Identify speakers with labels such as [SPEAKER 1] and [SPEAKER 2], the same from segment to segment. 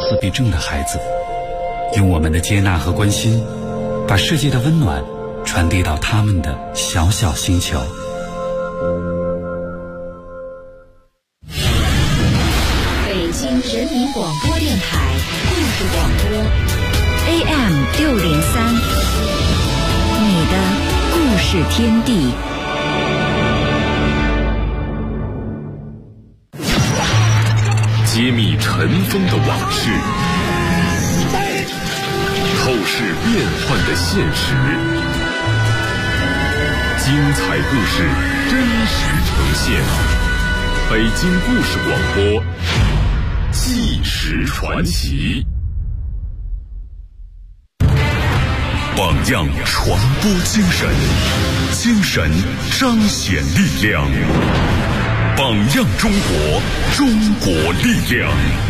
[SPEAKER 1] 自闭症的孩子，用我们的接纳和关心，把世界的温暖传递到他们的小小星球。
[SPEAKER 2] 北京人民广播电台故事广播 AM603，你的故事天地。
[SPEAKER 3] 揭秘尘封的往事，透视变幻的现实，精彩故事真实呈现。北京故事广播，纪实传奇。榜样传播精神，精神彰显力量。榜样中国，中国力量。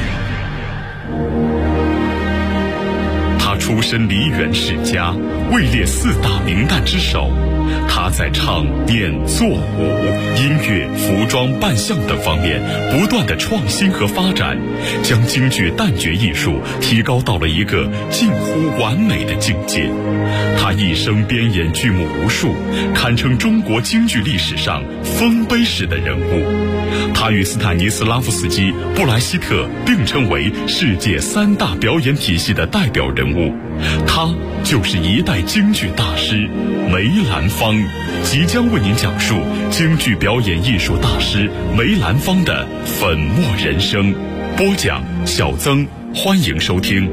[SPEAKER 3] 他出身梨园世家，位列4大名旦之首。他在唱、念、做、舞、音乐、服装、扮相等方面不断的创新和发展，将京剧旦角艺术提高到了一个近乎完美的境界。他一生编演剧目无数，堪称中国京剧历史上丰碑式的人物。他与斯坦尼斯拉夫斯基、布莱希特并称为世界3大表演体系的代表人物。他就是一代京剧大师梅兰芳，即将为您讲述京剧表演艺术大师梅兰芳的粉墨人生。播讲小曾，欢迎收听。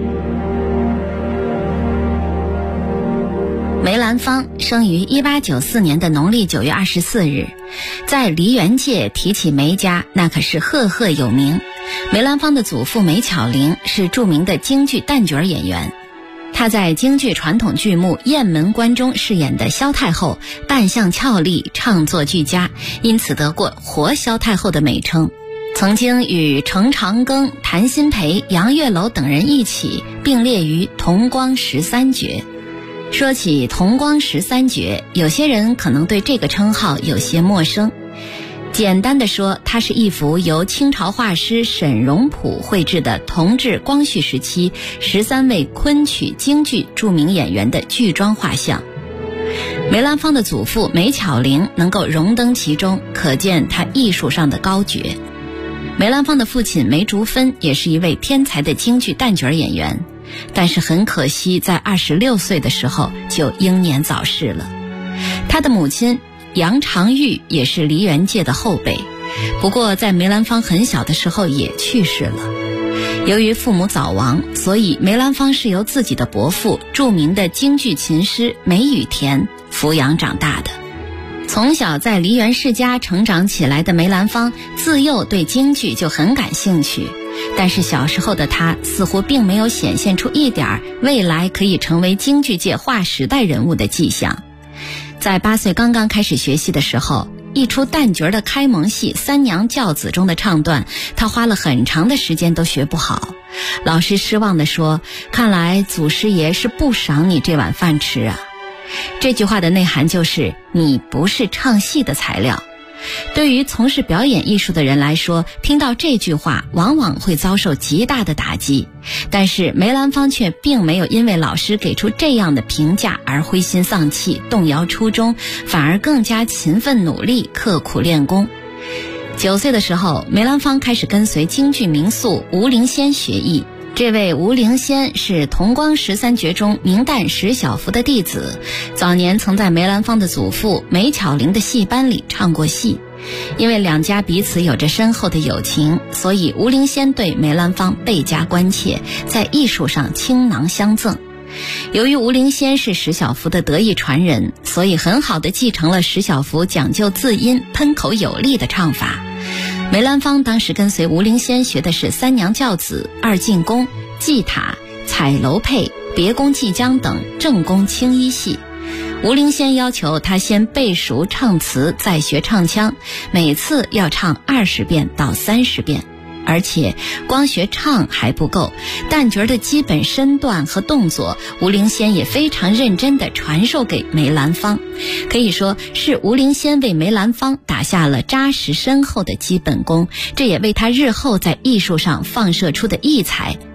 [SPEAKER 2] 梅兰芳生于1894年的农历9月24日，在梨园界提起梅家，那可是赫赫有名。梅兰芳的祖父梅巧玲是著名的京剧旦角演员，他在京剧传统剧目《雁门关》中饰演的萧太后，扮相俏丽，唱作俱佳，因此得过活萧太后的美称。曾经与程长庚、谭鑫培、杨月楼等人一起并列于同光13绝。说起同光13绝，有些人可能对这个称号有些陌生。简单的说，它是一幅由清朝画师沈荣溥绘制的同治、光绪时期13位昆曲京剧著名演员的剧装画像。梅兰芳的祖父梅巧玲能够荣登其中，可见他艺术上的高绝。梅兰芳的父亲梅竹芬也是一位天才的京剧旦角演员，但是很可惜在26岁的时候就英年早逝了。他的母亲杨长玉也是梨园界的后辈，不过在梅兰芳很小的时候也去世了。由于父母早亡，所以梅兰芳是由自己的伯父著名的京剧琴师梅雨田抚养长大的。从小在梨园世家成长起来的梅兰芳，自幼对京剧就很感兴趣，但是小时候的他似乎并没有显现出一点未来可以成为京剧界划时代人物的迹象。在8岁刚刚开始学戏的时候，一出旦角的开蒙戏《三娘教子》中的唱段，他花了很长的时间都学不好。老师失望地说，看来祖师爷是不赏你这碗饭吃啊。这句话的内涵就是你不是唱戏的材料。对于从事表演艺术的人来说，听到这句话往往会遭受极大的打击，但是梅兰芳却并没有因为老师给出这样的评价而灰心丧气，动摇初衷，反而更加勤奋努力，刻苦练功。9岁的时候，梅兰芳开始跟随京剧名宿吴灵仙学艺。这位吴灵仙是同光13绝中名旦石小福的弟子，早年曾在梅兰芳的祖父梅巧玲的戏班里唱过戏。因为两家彼此有着深厚的友情，所以吴灵仙对梅兰芳倍加关切，在艺术上倾囊相赠。由于吴灵仙是石小福的得意传人，所以很好地继承了石小福讲究字音、喷口有力的唱法。梅兰芳当时跟随吴灵仙学的是三娘教子、二进宫、祭塔、彩楼配、别宫祭将等正宫青衣戏。吴灵仙要求他先背熟唱词，再学唱腔，每次要唱20遍到30遍。而且光学唱还不够，旦角的基本身段和动作，吴灵仙也非常认真地传授给梅兰芳。可以说是吴灵仙为梅兰芳打下了扎实深厚的基本功，这也为他日后在艺术上放射出的异彩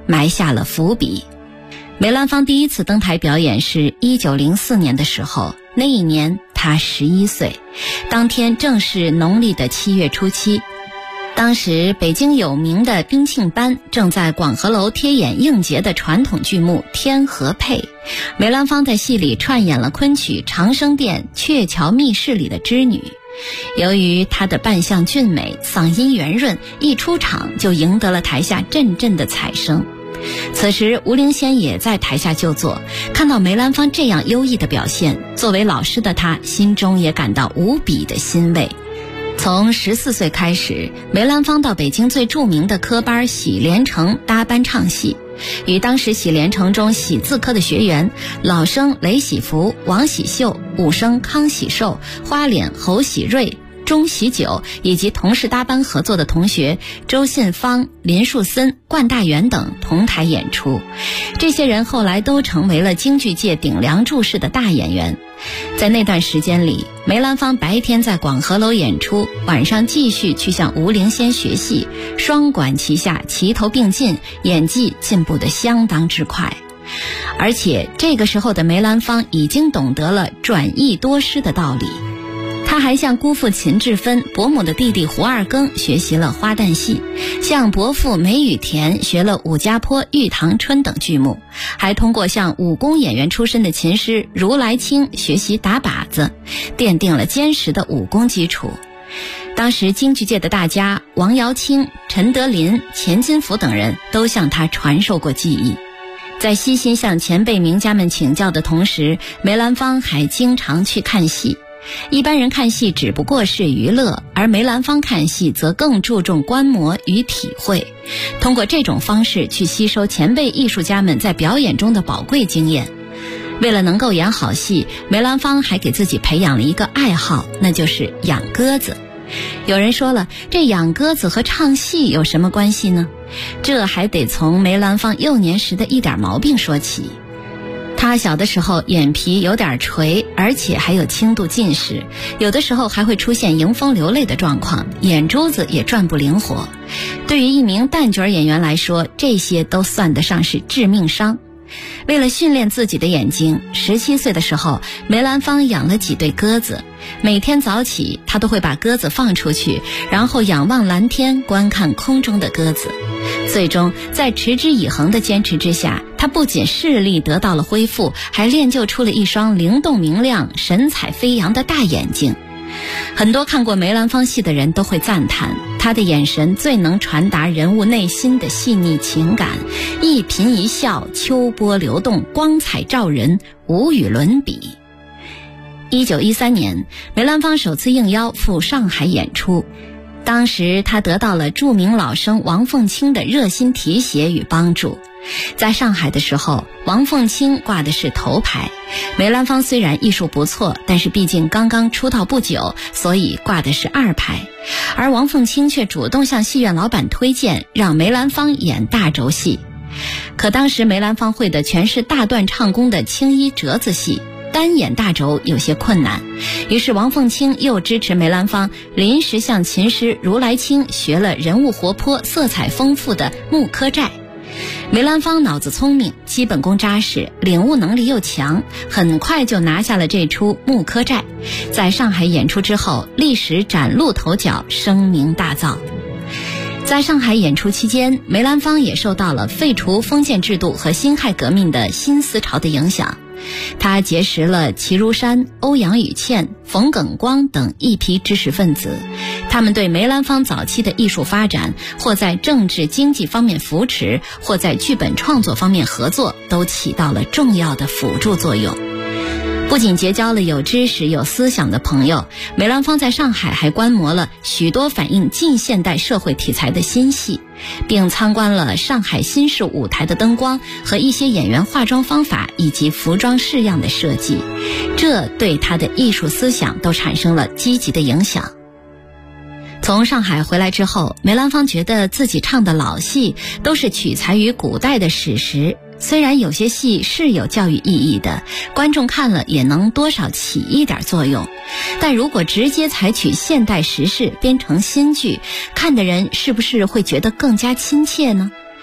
[SPEAKER 2] 埋下了伏笔。梅兰芳第一次登台表演是1904年的时候，那一年她11岁，当天正是农历的7月初7。当时北京有名的宾庆班正在广和楼贴演应节的传统剧目《天河配》，梅兰芳在戏里串演了昆曲《长生殿》鹊桥密室里的织女。由于她的扮相俊美，嗓音圆润，一出场就赢得了台下阵阵的彩声。此时吴灵仙也在台下就坐，看到梅兰芳这样优异的表现，作为老师的他心中也感到无比的欣慰。从14岁开始，梅兰芳到北京最著名的科班喜连城搭班唱戏，与当时喜连城中喜字科的学员老生雷喜福、王喜秀、武生康喜寿、花脸侯喜瑞、钟喜久以及同时搭班合作的同学周信芳、林树森、冠大元等同台演出。这些人后来都成为了京剧界顶梁柱式的大演员。在那段时间里，梅兰芳白天在广和楼演出，晚上继续去向吴灵仙学戏，双管齐下，齐头并进，演技进步得相当之快。而且这个时候的梅兰芳已经懂得了转艺多师的道理。他还向姑父秦志芬、伯母的弟弟胡二更学习了花旦戏，向伯父梅雨田学了武家坡、玉堂春等剧目，还通过向武功演员出身的琴师如来清学习打靶子，奠定了坚实的武功基础。当时京剧界的大家王瑶卿、陈德林、钱金福等人都向他传授过技艺。在悉心向前辈名家们请教的同时，梅兰芳还经常去看戏。一般人看戏只不过是娱乐，而梅兰芳看戏则更注重观摩与体会，通过这种方式去吸收前辈艺术家们在表演中的宝贵经验。为了能够演好戏，梅兰芳还给自己培养了一个爱好，那就是养鸽子。有人说了，这养鸽子和唱戏有什么关系呢？这还得从梅兰芳幼年时的一点毛病说起。他小的时候眼皮有点垂，而且还有轻度近视，有的时候还会出现迎风流泪的状况，眼珠子也转不灵活。对于一名旦角演员来说，这些都算得上是致命伤。为了训练自己的眼睛，17岁的时候，梅兰芳养了几对鸽子。每天早起，他都会把鸽子放出去，然后仰望蓝天，观看空中的鸽子。最终在持之以恒的坚持之下，他不仅视力得到了恢复，还练就出了一双灵动明亮、神采飞扬的大眼睛。很多看过梅兰芳戏的人都会赞叹，他的眼神最能传达人物内心的细腻情感，一颦一笑，秋波流动，光彩照人，无与伦比。1913年，梅兰芳首次应邀赴上海演出。当时他得到了著名老生王凤卿的热心提携与帮助。在上海的时候，王凤卿挂的是头牌，梅兰芳虽然艺术不错，但是毕竟刚刚出道不久，所以挂的是二牌。而王凤卿却主动向戏院老板推荐，让梅兰芳演大轴戏。可当时梅兰芳会的全是大段唱功的青衣折子戏，单演大轴有些困难，于是王凤卿又支持梅兰芳临时向琴师如来清学了人物活泼、色彩丰富的木柯寨。梅兰芳脑子聪明，基本功扎实，领悟能力又强，很快就拿下了这出木柯寨。在上海演出之后，立时崭露头角，声名大噪。在上海演出期间，梅兰芳也受到了废除封建制度和辛亥革命的新思潮的影响。他结识了齐如山、欧阳予倩、冯耿光等一批知识分子，他们对梅兰芳早期的艺术发展，或在政治经济方面扶持，或在剧本创作方面合作，都起到了重要的辅助作用。不仅结交了有知识有思想的朋友，梅兰芳在上海还观摩了许多反映近现代社会题材的新戏，并参观了上海新式舞台的灯光和一些演员化妆方法以及服装式样的设计，这对他的艺术思想都产生了积极的影响。从上海回来之后，梅兰芳觉得自己唱的老戏都是取材于古代的史实，虽然有些戏是有教育意义的，观众看了也能多少起一点作用，但如果直接采取现代时事编成新剧，看的人是不是会觉得更加亲切呢？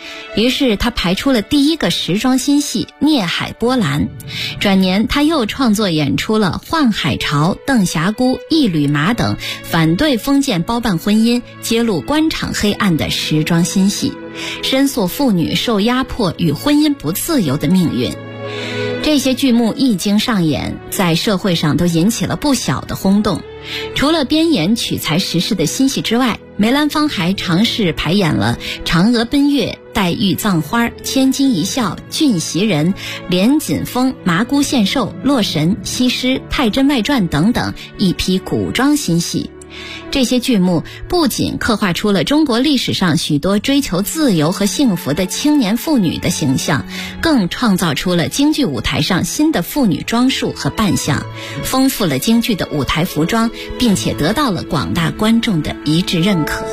[SPEAKER 2] 于是他排出了第一个时装新戏《孽海波澜》。转年他又创作演出了《宦海潮》《邓霞姑》《一缕麻》等反对封建包办婚姻、揭露官场黑暗的时装新戏，申诉妇女受压迫与婚姻不自由的命运。这些剧目一经上演，在社会上都引起了不小的轰动。除了编演取材时事的新戏之外，梅兰芳还尝试排演了《嫦娥奔月》《黛玉葬花》《千金一笑》《俊袭人》《连锦风》《麻姑献寿》《洛神》《西施》《太真外传》等等一批古装新戏。这些剧目不仅刻画出了中国历史上许多追求自由和幸福的青年妇女的形象，更创造出了京剧舞台上新的妇女装束和扮相，丰富了京剧的舞台服装，并且得到了广大观众的一致认可。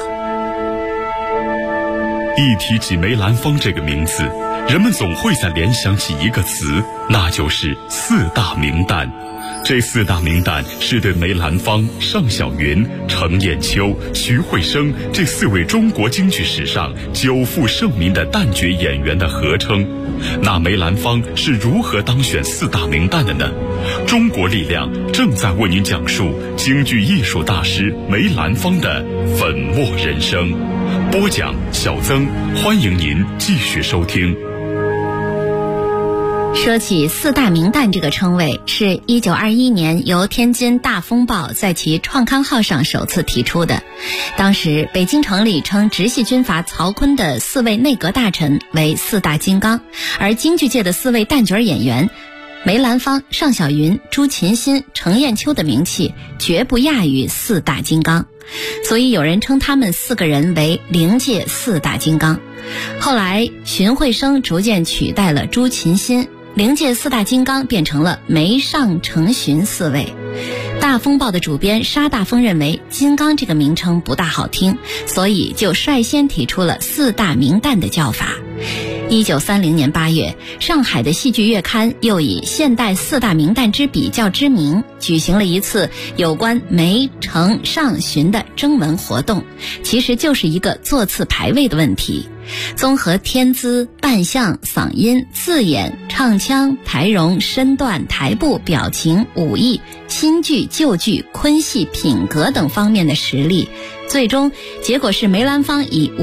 [SPEAKER 3] 一提起梅兰芳这个名字，人们总会再联想起一个词，那就是四大名旦。这四大名旦是对梅兰芳、尚小云、程砚秋、徐慧生这4位中国京剧史上久负盛名的旦角演员的合称。那梅兰芳是如何当选四大名旦的呢？中国力量正在为您讲述京剧艺术大师梅兰芳的粉墨人生。播讲小曾，欢迎您继续收听。
[SPEAKER 2] 说起四大名旦这个称谓，是1921年由天津大风报在其创刊号上首次提出的。当时北京城里称直系军阀曹锟的4位内阁大臣为四大金刚，而京剧界的4位旦角演员梅兰芳、尚小云、朱琴心、程砚秋的名气绝不亚于四大金刚，所以有人称他们4个人为灵界四大金刚。后来荀慧生逐渐取代了朱琴心，灵界四大金刚变成了梅尚程荀4位。大风报的主编沙大风认为金刚这个名称不大好听，所以就率先提出了四大名旦的叫法。1930年8月，上海的戏剧月刊又以现代四大名旦之比较之名，举行了一次有关梅、程、尚、荀的征文活动，其实就是一个座次排位的问题。综合天资、扮相、嗓音、字眼、唱腔、台容、身段、台步、表情、武艺、新剧、旧剧、昆戏、品格等方面的实力，最终结果是梅兰芳以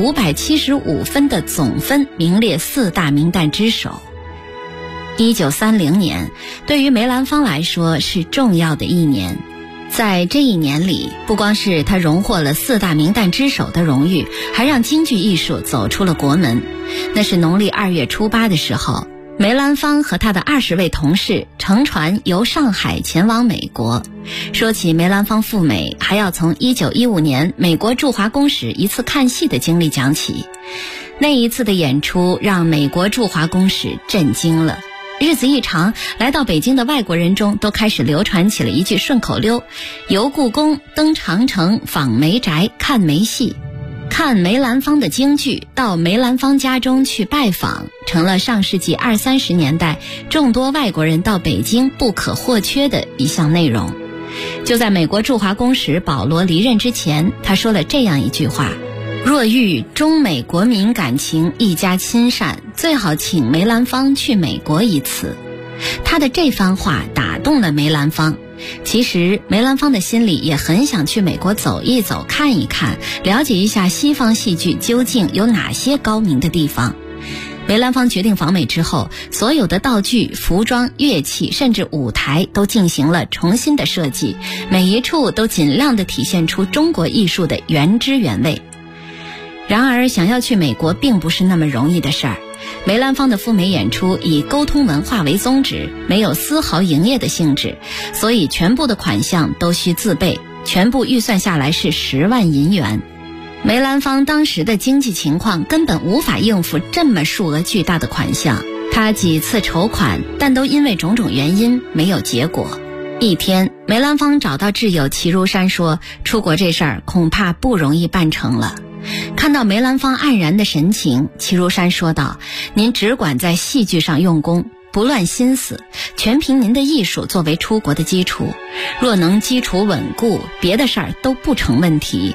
[SPEAKER 2] 575分的总分名列四大名旦之首。1930年对于梅兰芳来说是重要的一年，在这一年里，不光是他荣获了四大名旦之首的荣誉，还让京剧艺术走出了国门。那是农历2月初8的时候，梅兰芳和他的20位同事乘船由上海前往美国。说起梅兰芳赴美，还要从1915年美国驻华公使一次看戏的经历讲起。那一次的演出让美国驻华公使震惊了。日子一长，来到北京的外国人中都开始流传起了一句顺口溜：游故宫、登长城、访梅宅、看梅戏。看梅兰芳的京剧，到梅兰芳家中去拜访，成了上世纪20、30年代众多外国人到北京不可或缺的一项内容。就在美国驻华公使保罗离任之前，他说了这样一句话：若欲中美国民感情一家亲善，最好请梅兰芳去美国一次。他的这番话打动了梅兰芳。其实梅兰芳的心里也很想去美国走一走，看一看，了解一下西方戏剧究竟有哪些高明的地方。梅兰芳决定访美之后，所有的道具、服装、乐器，甚至舞台都进行了重新的设计，每一处都尽量地体现出中国艺术的原汁原味。然而想要去美国并不是那么容易的事儿。梅兰芳的赴美演出以沟通文化为宗旨，没有丝毫营业的性质，所以全部的款项都需自备，全部预算下来是10万银元。梅兰芳当时的经济情况根本无法应付这么数额巨大的款项，他几次筹款，但都因为种种原因没有结果。一天，梅兰芳找到挚友齐如山说，出国这事儿恐怕不容易办成了。看到梅兰芳黯然的神情，齐如山说道：您只管在戏剧上用功，不乱心思，全凭您的艺术作为出国的基础。若能基础稳固，别的事儿都不成问题。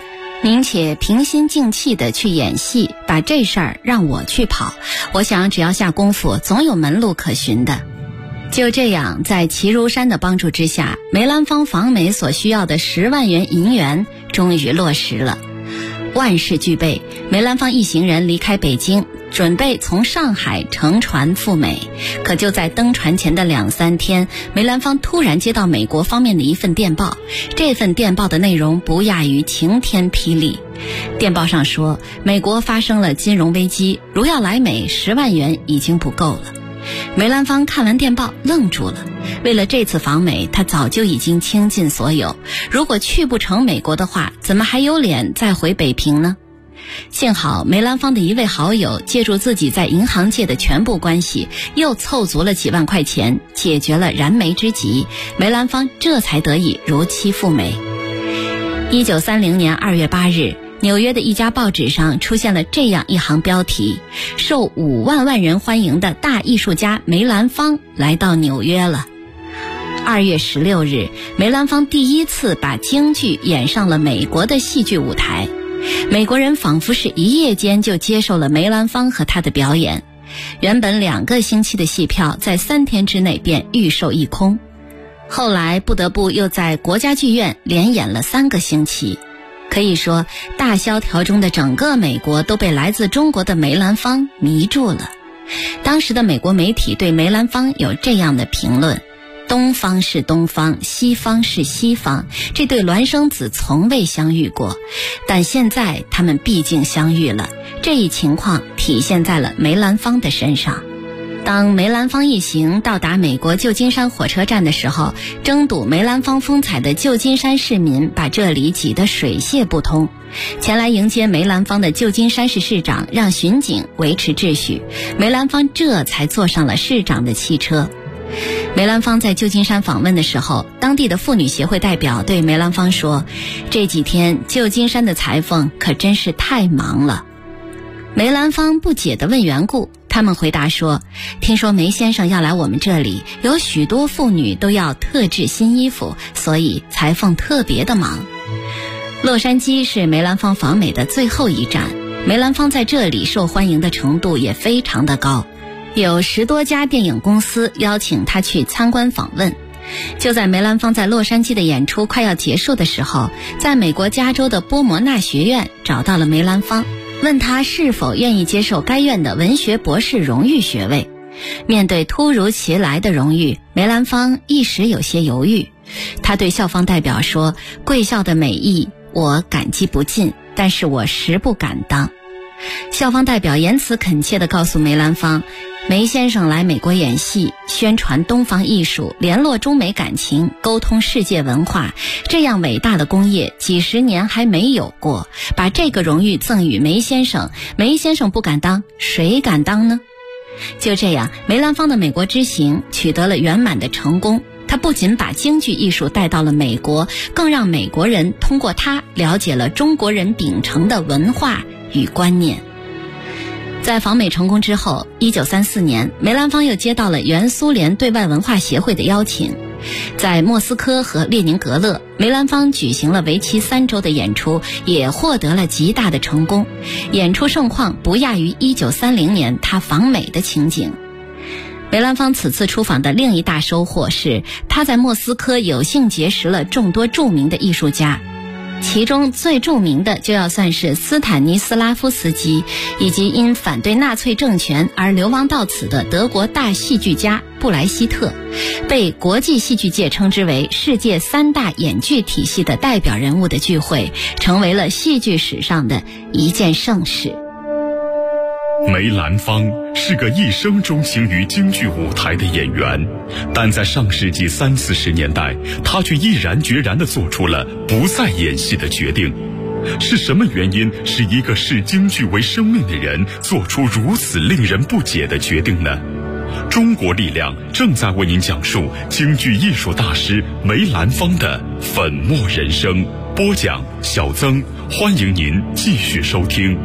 [SPEAKER 2] 您且平心静气地去演戏，把这事儿让我去跑，我想只要下功夫，总有门路可循的。就这样，在齐如山的帮助之下，梅兰芳访美所需要的10万元银元终于落实了。万事俱备，梅兰芳一行人离开北京，准备从上海乘船赴美。可就在登船前的2、3天，梅兰芳突然接到美国方面的一份电报，这份电报的内容不亚于晴天霹雳。电报上说，美国发生了金融危机，如要来美，10万元已经不够了。梅兰芳看完电报愣住了，为了这次访美，他早就已经倾尽所有，如果去不成美国的话，怎么还有脸再回北平呢？幸好梅兰芳的一位好友借助自己在银行界的全部关系，又凑足了几万块钱，解决了燃眉之急，梅兰芳这才得以如期赴美。1930年2月8日，纽约的一家报纸上出现了这样一行标题：受5万人欢迎的大艺术家梅兰芳来到纽约了。2月16日，梅兰芳第一次把京剧演上了美国的戏剧舞台，美国人仿佛是一夜间就接受了梅兰芳和他的表演，原本2个星期的戏票在3天之内便预售一空，后来不得不又在国家剧院连演了3个星期。可以说，大萧条中的整个美国都被来自中国的梅兰芳迷住了。当时的美国媒体对梅兰芳有这样的评论：东方是东方，西方是西方，这对孪生子从未相遇过，但现在他们毕竟相遇了。这一情况体现在了梅兰芳的身上。当梅兰芳一行到达美国旧金山火车站的时候，争睹梅兰芳风采的旧金山市民把这里挤得水泄不通。前来迎接梅兰芳的旧金山市市长让巡警维持秩序，梅兰芳这才坐上了市长的汽车。梅兰芳在旧金山访问的时候，当地的妇女协会代表对梅兰芳说，这几天旧金山的裁缝可真是太忙了。梅兰芳不解地问缘故，他们回答说，听说梅先生要来我们这里，有许多妇女都要特制新衣服，所以裁缝特别的忙。洛杉矶是梅兰芳访美的最后一站，梅兰芳在这里受欢迎的程度也非常的高，有10多家电影公司邀请他去参观访问。就在梅兰芳在洛杉矶的演出快要结束的时候，在美国加州的波摩纳学院找到了梅兰芳，问他是否愿意接受该院的文学博士荣誉学位。面对突如其来的荣誉，梅兰芳一时有些犹豫。他对校方代表说，贵校的美意我感激不尽，但是我实不敢当。校方代表言辞恳切地告诉梅兰芳，梅先生来美国演戏，宣传东方艺术，联络中美感情，沟通世界文化，这样伟大的功业几10年还没有过，把这个荣誉赠予梅先生，梅先生不敢当，谁敢当呢？就这样，梅兰芳的美国之行取得了圆满的成功。他不仅把京剧艺术带到了美国，更让美国人通过他了解了中国人秉承的文化与观念。在访美成功之后，1934年，梅兰芳又接到了原苏联对外文化协会的邀请，在莫斯科和列宁格勒，梅兰芳举行了为期3周的演出，也获得了极大的成功，演出盛况不亚于1930年他访美的情景。梅兰芳此次出访的另一大收获是，他在莫斯科有幸结识了众多著名的艺术家，其中最著名的就要算是斯坦尼斯拉夫斯基，以及因反对纳粹政权而流亡到此的德国大戏剧家布莱希特，被国际戏剧界称之为世界3大演剧体系的代表人物的聚会，成为了戏剧史上的一件盛事。
[SPEAKER 3] 梅兰芳是个一生钟情于京剧舞台的演员，但在上世纪30、40年代，他却毅然决然地做出了不再演戏的决定。是什么原因使一个视京剧为生命的人做出如此令人不解的决定呢？中国力量正在为您讲述京剧艺术大师梅兰芳的粉墨人生。播讲小曾，欢迎您继续收听。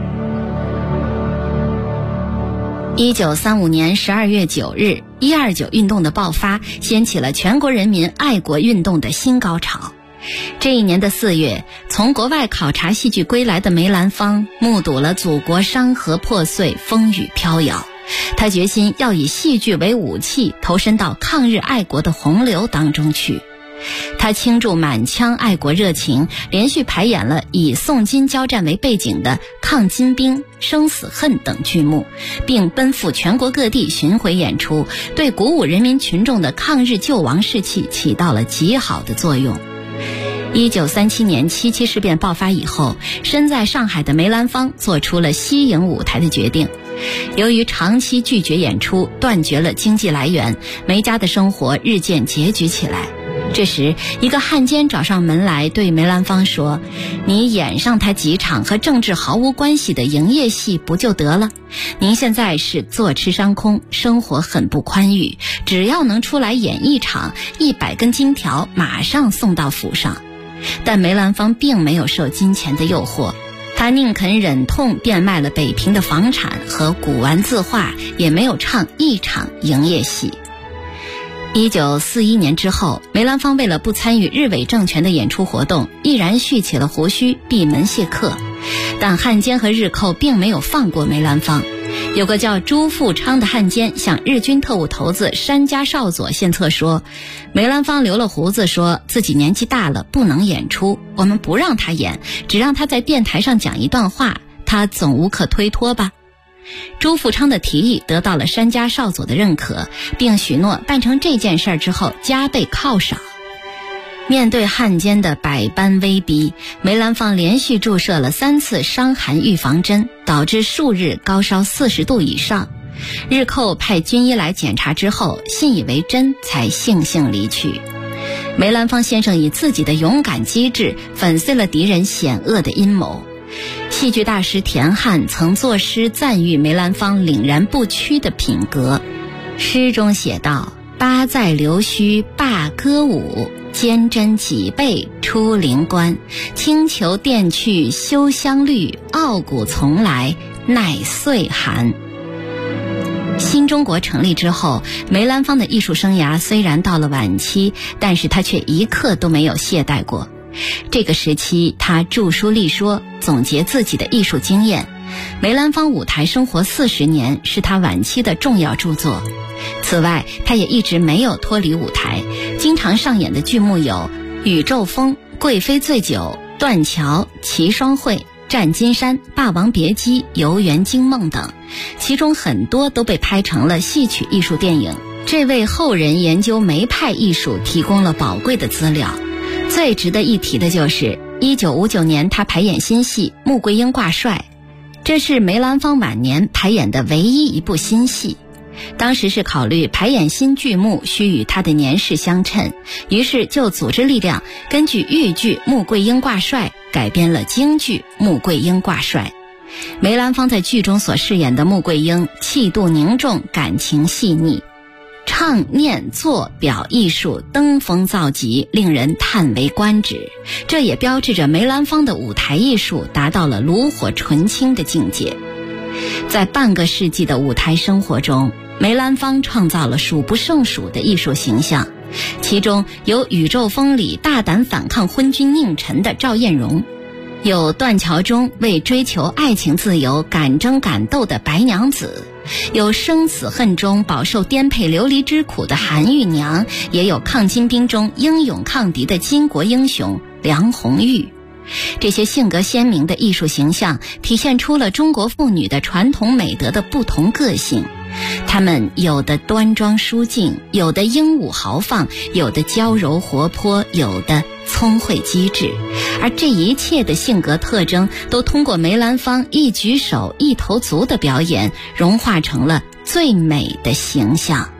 [SPEAKER 2] 1935年12月9日，129运动的爆发，掀起了全国人民爱国运动的新高潮。 这一年的4月，从国外考察戏剧归来的梅兰芳目睹了祖国山河破碎，风雨飘摇。他决心要以戏剧为武器，投身到抗日爱国的洪流当中去。他倾注满腔爱国热情，连续排演了以宋金交战为背景的《抗金兵》《生死恨》等剧目，并奔赴全国各地巡回演出，对鼓舞人民群众的抗日救亡士气起到了极好的作用。1937年七七事变爆发以后，身在上海的梅兰芳做出了息影舞台的决定。由于长期拒绝演出，断绝了经济来源，梅家的生活日渐拮据起来。这时，一个汉奸找上门来，对梅兰芳说：“你演上他几场和政治毫无关系的营业戏不就得了？您现在是坐吃山空，生活很不宽裕，只要能出来演一场，100根金条马上送到府上。”但梅兰芳并没有受金钱的诱惑，他宁肯忍痛变卖了北平的房产和古玩字画，也没有唱一场营业戏。1941年之后，梅兰芳为了不参与日伪政权的演出活动，毅然蓄起了胡须，闭门谢客。但汉奸和日寇并没有放过梅兰芳。有个叫朱富昌的汉奸向日军特务头子山家少佐献策说，梅兰芳留了胡子，说自己年纪大了不能演出，我们不让他演，只让他在电台上讲一段话，他总无可推脱吧。朱富昌的提议得到了山家少佐的认可，并许诺办成这件事之后加倍犒赏。面对汉奸的百般威逼，梅兰芳连续注射了3次伤寒预防针，导致数日高烧40度以上。日寇派军医来检查之后，信以为真，才悻悻离去。梅兰芳先生以自己的勇敢机智，粉碎了敌人险恶的阴谋。戏剧大师田汉曾作诗赞誉梅兰芳凛然不屈的品格，诗中写道：“八载留须罢歌舞，坚贞脊背出灵官。轻裘垫去休香绿，傲骨从来耐岁寒。”新中国成立之后，梅兰芳的艺术生涯虽然到了晚期，但是他却一刻都没有懈怠过。这个时期，他著书立说，总结自己的艺术经验。梅兰芳舞台生活40年是他晚期的重要著作。此外，他也一直没有脱离舞台，经常上演的剧目有《宇宙风》《贵妃醉酒》《断桥》《齐双会》《战金山》《霸王别姬》《游园惊梦》等，其中很多都被拍成了戏曲艺术电影，这为后人研究梅派艺术提供了宝贵的资料。最值得一提的就是1959年他排演新戏《穆桂英挂帅》，这是梅兰芳晚年排演的唯一一部新戏。当时是考虑排演新剧目需与他的年事相称，于是就组织力量根据豫剧《穆桂英挂帅》改编了京剧《穆桂英挂帅》。梅兰芳在剧中所饰演的穆桂英气度凝重，感情细腻，唱念做表艺术登峰造极，令人叹为观止。这也标志着梅兰芳的舞台艺术达到了炉火纯青的境界。在半个世纪的舞台生活中，梅兰芳创造了数不胜数的艺术形象，其中有《宇宙风》里大胆反抗昏君佞臣的赵艳荣，有《断桥》中为追求爱情自由敢争敢斗的白娘子，有《生死恨》中饱受颠沛流离之苦的韩玉娘，也有《抗金兵》中英勇抗敌的巾帼英雄梁红玉。这些性格鲜明的艺术形象体现出了中国妇女的传统美德的不同个性，她们有的端庄淑静，有的英武豪放，有的娇柔活泼，有的聪慧机智，而这一切的性格特征都通过梅兰芳一举手一投足的表演融化成了最美的形象。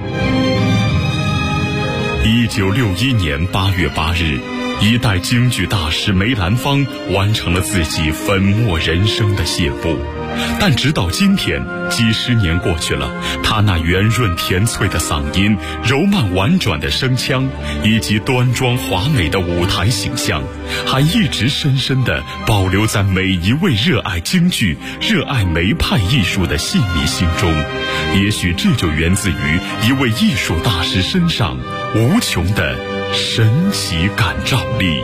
[SPEAKER 3] 1961年8月8日，一代京剧大师梅兰芳完成了自己粉墨人生的谢幕。但直到今天，几十年过去了，他那圆润甜脆的嗓音、柔曼婉转的声腔，以及端庄华美的舞台形象，还一直深深地保留在每一位热爱京剧、热爱梅派艺术的戏迷心中。也许这就源自于一位艺术大师身上无穷的神奇感召力，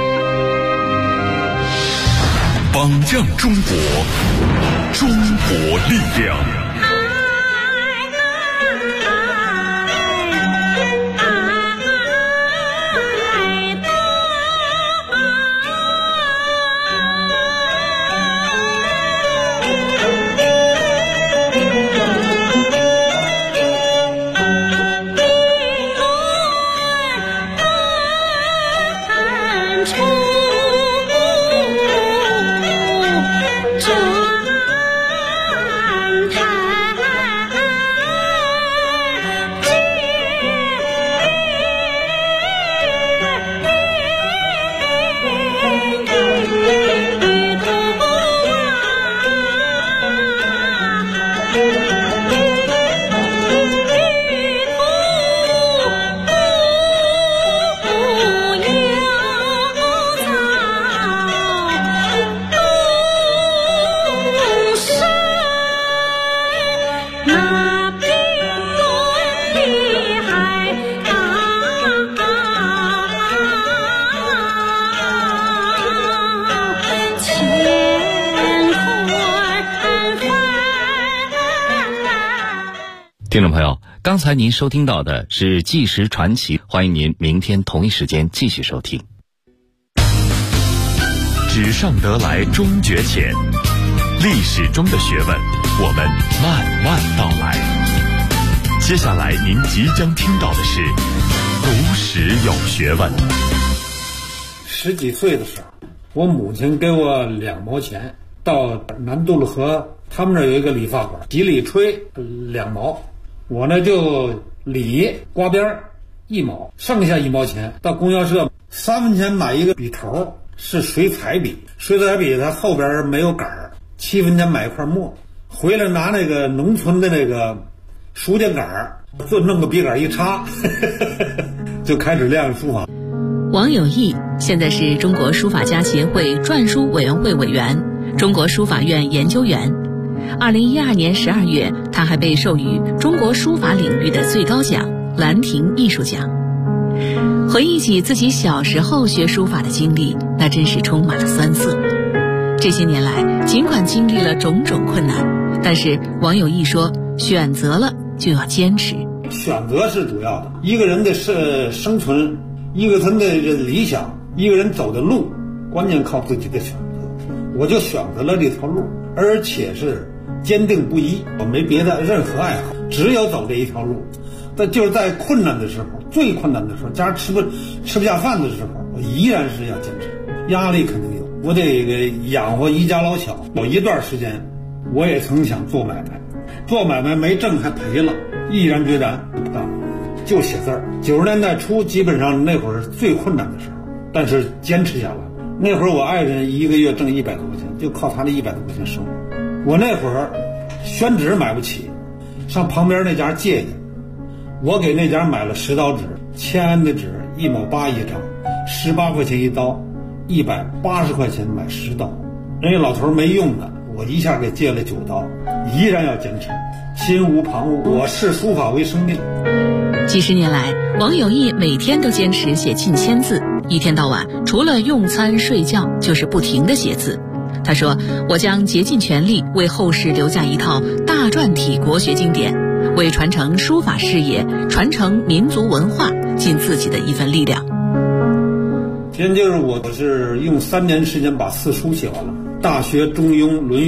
[SPEAKER 3] 榜样中国，中国力量。
[SPEAKER 4] 听众朋友，刚才您收听到的是《纪实传奇》，欢迎您明天同一时间继续收听。
[SPEAKER 3] 纸上得来终觉浅，历史中的学问，我们慢慢道来。接下来您即将听到的是读史有学问。
[SPEAKER 5] 10几岁的时候，我母亲给我2毛钱，到南渡路河，他们那儿有一个理发馆，洗理吹2毛，我呢就理刮边1毛，剩下1毛钱到供销社3分钱买一个笔头，是水彩笔，水彩笔它后边没有杆儿，7分钱买一块墨，回来拿那个农村的那个书架杆儿，就弄个笔杆一插就开始练书法。
[SPEAKER 2] 王有义现在是中国书法家协会篆书委员会委员、中国书法院研究员。2012年12月，他还被授予中国书法领域的最高奖兰亭艺术奖。回忆起自己小时候学书法的经历，那真是充满了酸涩。这些年来，尽管经历了种种困难，但是王有义说，选择了就要坚持。
[SPEAKER 5] 选择是主要的，一个人的生存，一个人的理想，一个人走的路，关键靠自己的选择。我就选择了这条路，而且是坚定不移，我没别的任何爱好，只有走这一条路。但就是在困难的时候，最困难的时候，家吃不下饭的时候，我依然是要坚持。压力肯定有，我得养活一家老小。有一段时间，我也曾想做买卖，做买卖没挣还赔了，毅然决然不干，就写字儿。90年代初，基本上那会儿是最困难的时候，但是坚持下来。那会儿我爱人1个月挣100多块钱，就靠他那100多块钱生活。我那会儿宣纸买不起，上旁边那家借去，我给那家买了10刀纸，签安的纸1毛8一张，18块钱一刀，180块钱买10刀。人家老头没用的，我一下给借了9刀，依然要坚持，心无旁骛，我视书法为生命。
[SPEAKER 2] 几十年来，王有义每天都坚持写近1000字，一天到晚除了用餐睡觉就是不停地写字。他说，我将竭尽全力为后世留下一套大篆体国学经典，为传承书法事业、传承民族文化尽自己的一份力量。
[SPEAKER 5] 今天就是我是用3年时间把4书写完了，《大学》《中庸》《论语》